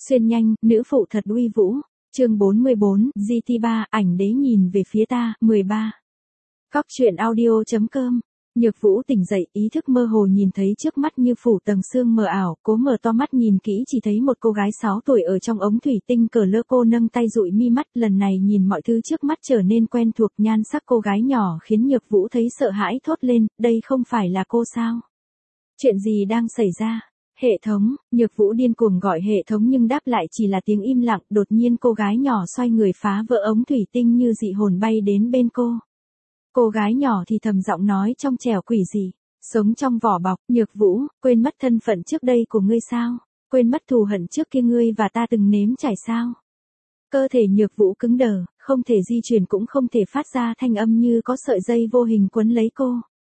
Xuyên nhanh, nữ phụ thật uy vũ. Chương 44, GT3, ảnh đế nhìn về phía ta, 13. Cóc truyện audio.com. Nhược Vũ tỉnh dậy, ý thức mơ hồ nhìn thấy trước mắt như phủ tầng sương mờ ảo, cố mở to mắt nhìn kỹ chỉ thấy một cô gái 6 tuổi ở trong ống thủy tinh cờ lơ. Cô nâng tay dụi mi mắt, lần này nhìn mọi thứ trước mắt trở nên quen thuộc. Nhan sắc cô gái nhỏ khiến Nhược Vũ thấy sợ hãi thốt lên, đây không phải là cô sao? Chuyện gì đang xảy ra? Hệ thống, Nhược Vũ điên cuồng gọi hệ thống nhưng đáp lại chỉ là tiếng im lặng. Đột nhiên cô gái nhỏ xoay người phá vỡ ống thủy tinh như dị hồn bay đến bên cô. Cô gái nhỏ thì thầm giọng nói trong trẻo quỷ dị, sống trong vỏ bọc. Nhược Vũ, quên mất thân phận trước đây của ngươi sao? Quên mất thù hận trước kia ngươi và ta từng nếm trải sao? Cơ thể Nhược Vũ cứng đờ, không thể di chuyển cũng không thể phát ra thanh âm, như có sợi dây vô hình quấn lấy cô.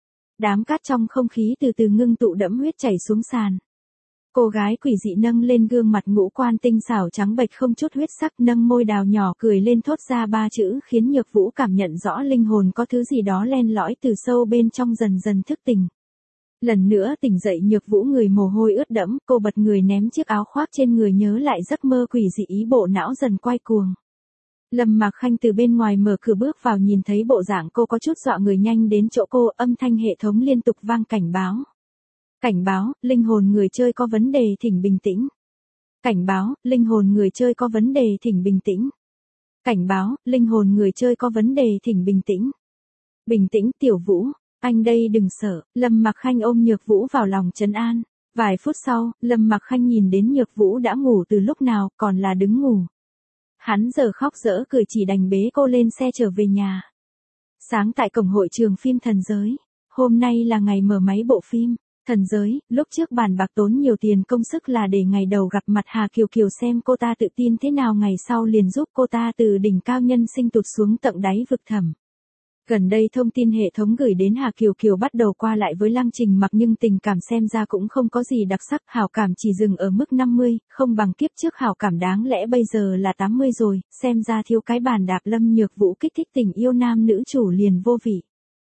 Đám cát trong không khí từ từ ngưng tụ, đẫm huyết chảy xuống sàn. Cô gái quỷ dị nâng lên gương mặt ngũ quan tinh xảo trắng bệch không chút huyết sắc, nâng môi đào nhỏ cười lên thốt ra 3 chữ khiến Nhược Vũ cảm nhận rõ linh hồn có thứ gì đó len lỏi từ sâu bên trong dần dần thức tỉnh. Lần nữa tỉnh dậy Nhược Vũ người mồ hôi ướt đẫm, cô bật người ném chiếc áo khoác trên người nhớ lại giấc mơ quỷ dị, ý bộ não dần quay cuồng. Lâm Mạc Khanh từ bên ngoài mở cửa bước vào, nhìn thấy bộ dạng cô có chút dọa người, nhanh đến chỗ cô, âm thanh hệ thống liên tục vang cảnh báo. Cảnh báo, linh hồn người chơi có vấn đề, thỉnh bình tĩnh. Cảnh báo, linh hồn người chơi có vấn đề, thỉnh bình tĩnh. Cảnh báo, linh hồn người chơi có vấn đề, thỉnh bình tĩnh. Bình tĩnh Tiểu Vũ, anh đây đừng sợ. Lâm Mạc Khanh ôm Nhược Vũ vào lòng trấn an. Vài phút sau, Lâm Mạc Khanh nhìn đến Nhược Vũ đã ngủ từ lúc nào, còn là đứng ngủ. Hắn giờ khóc dở cười, chỉ đành bế cô lên xe trở về nhà. Sáng tại cổng hội trường phim Thần Giới. Hôm nay là ngày mở máy bộ phim Thần Giới. Lúc trước bàn bạc tốn nhiều tiền công sức là để ngày đầu gặp mặt Hà Kiều Kiều xem cô ta tự tin thế nào, ngày sau liền giúp cô ta từ đỉnh cao nhân sinh tụt xuống tận đáy vực thẳm. Gần đây thông tin hệ thống gửi đến Hà Kiều Kiều bắt đầu qua lại với Lăng Trình Mặc, nhưng tình cảm xem ra cũng không có gì đặc sắc, hảo cảm chỉ dừng ở mức 50, không bằng kiếp trước hảo cảm đáng lẽ bây giờ là 80 rồi, xem ra thiếu cái bàn đạp. Lâm Nhược Vũ kích thích tình yêu nam nữ chủ liền vô vị.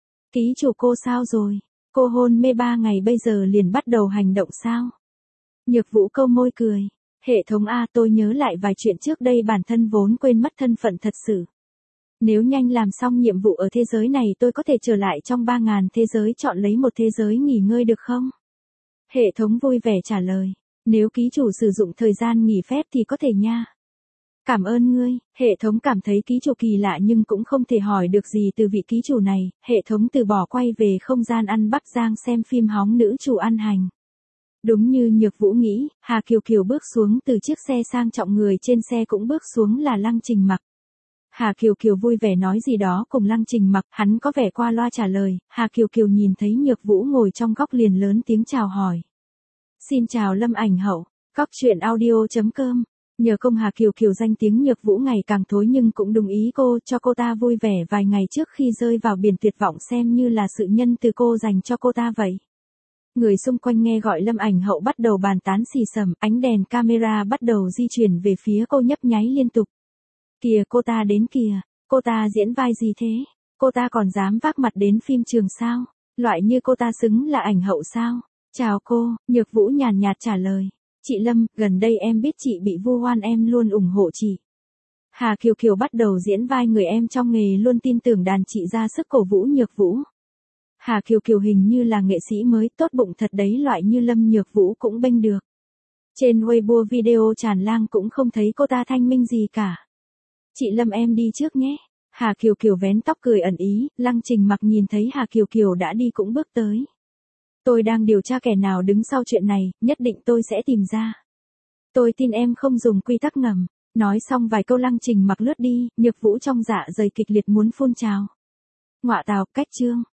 Ký chủ cô sao rồi? Cô hôn mê 3 ngày bây giờ liền bắt đầu hành động sao? Nhược Vũ câu môi cười. Hệ thống A, tôi nhớ lại vài chuyện trước đây, bản thân vốn quên mất thân phận thật sự. Nếu nhanh làm xong nhiệm vụ ở thế giới này tôi có thể trở lại trong 3.000 thế giới, chọn lấy một thế giới nghỉ ngơi được không? Hệ thống vui vẻ trả lời. Nếu ký chủ sử dụng thời gian nghỉ phép thì có thể nha. Cảm ơn ngươi. Hệ thống cảm thấy ký chủ kỳ lạ nhưng cũng không thể hỏi được gì từ vị ký chủ này. Hệ thống từ bỏ, quay về không gian ăn bắp rang xem phim hóng nữ chủ ăn hành. Đúng như Nhược Vũ nghĩ, Hà Kiều Kiều bước xuống từ chiếc xe sang trọng, người trên xe cũng bước xuống là Lăng Trình Mặc. Hà Kiều Kiều vui vẻ nói gì đó cùng Lăng Trình Mặc, hắn có vẻ qua loa trả lời. Hà Kiều Kiều nhìn thấy Nhược Vũ ngồi trong góc liền lớn tiếng chào hỏi. Xin chào Lâm ảnh hậu. Cóc truyện audio.com. Nhờ công Hà Kiều Kiều danh tiếng Nhược Vũ ngày càng thối nhưng cũng đúng ý cô, cho cô ta vui vẻ vài ngày trước khi rơi vào biển tuyệt vọng, xem như là sự nhân từ cô dành cho cô ta vậy. Người xung quanh nghe gọi Lâm ảnh hậu bắt đầu bàn tán xì xầm, ánh đèn camera bắt đầu di chuyển về phía cô, nhấp nháy liên tục. Kìa cô ta đến kìa, cô ta diễn vai gì thế? Cô ta còn dám vác mặt đến phim trường sao? Loại như cô ta xứng là ảnh hậu sao? Chào cô, Nhược Vũ nhàn nhạt trả lời. Chị Lâm, gần đây em biết chị bị vu oan, em luôn ủng hộ chị. Hà Kiều Kiều bắt đầu diễn vai người em trong nghề, luôn tin tưởng đàn chị ra sức cổ vũ Nhược Vũ. Hà Kiều Kiều hình như là nghệ sĩ mới, tốt bụng thật đấy, loại như Lâm Nhược Vũ cũng bênh được. Trên Weibo video tràn lan cũng không thấy cô ta thanh minh gì cả. Chị Lâm em đi trước nhé. Hà Kiều Kiều vén tóc cười ẩn ý. Lăng Trình Mặc nhìn thấy Hà Kiều Kiều đã đi cũng bước tới. Tôi đang điều tra kẻ nào đứng sau chuyện này, nhất định tôi sẽ tìm ra. Tôi tin em không dùng quy tắc ngầm. Nói xong vài câu Lăng Trình Mặc lướt đi, Nhược Vũ trong dạ dày kịch liệt muốn phun trào. Ngọa tào, cách chương.